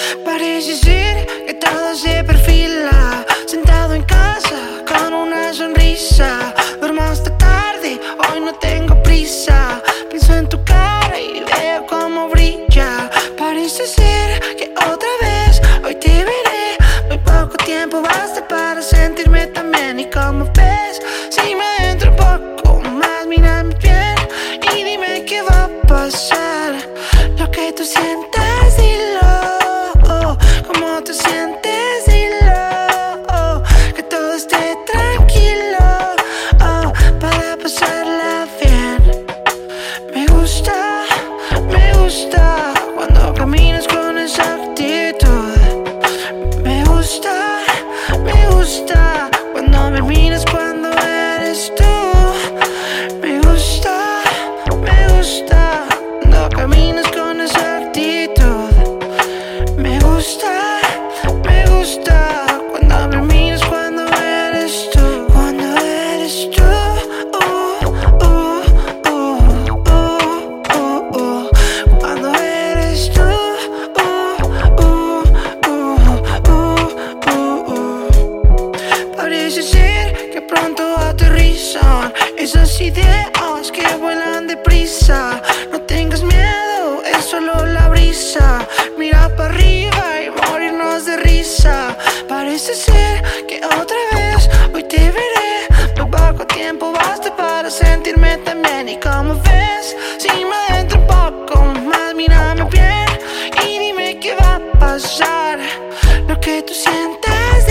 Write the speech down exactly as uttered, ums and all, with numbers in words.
Parece ser que todo se perfila, sentado en casa con una sonrisa. Duermo hasta tarde, hoy no tengo prisa. Pienso en tu cara y veo cómo brilla. Parece ser que otra vez hoy te veré. Muy poco tiempo basta para sentirme tan bien. Y como ves, si me entro un poco más, mira mi piel y dime qué va a pasar. Lo que tú sientes, dilo. Cómo te sientes, dilo. Que todo esté tranquilo, oh, para pasarla bien. Me gusta, me gusta cuando caminas con esa actitud. Me gusta, me gusta cuando me miras cuando eres tú. Me gusta, me gusta cuando caminas con esa actitud. Me gusta, me gusta cuando me miras cuando eres tú. Cuando eres tú, uh, uh, uh, uh, uh, uh. Cuando eres tú, uh, uh, uh, uh, uh, uh. Parece ser que pronto aterrizan esas ideas que vuelan deprisa. No tengas miedo, es solo la brisa. Mira para arriba y morirnos de risa. Parece ser que otra vez hoy te veré. Muy poco tiempo basta para sentirme tan bien. Y como ves, si me entro un poco más, mírame bien y dime qué va a pasar. Lo que tú sientes,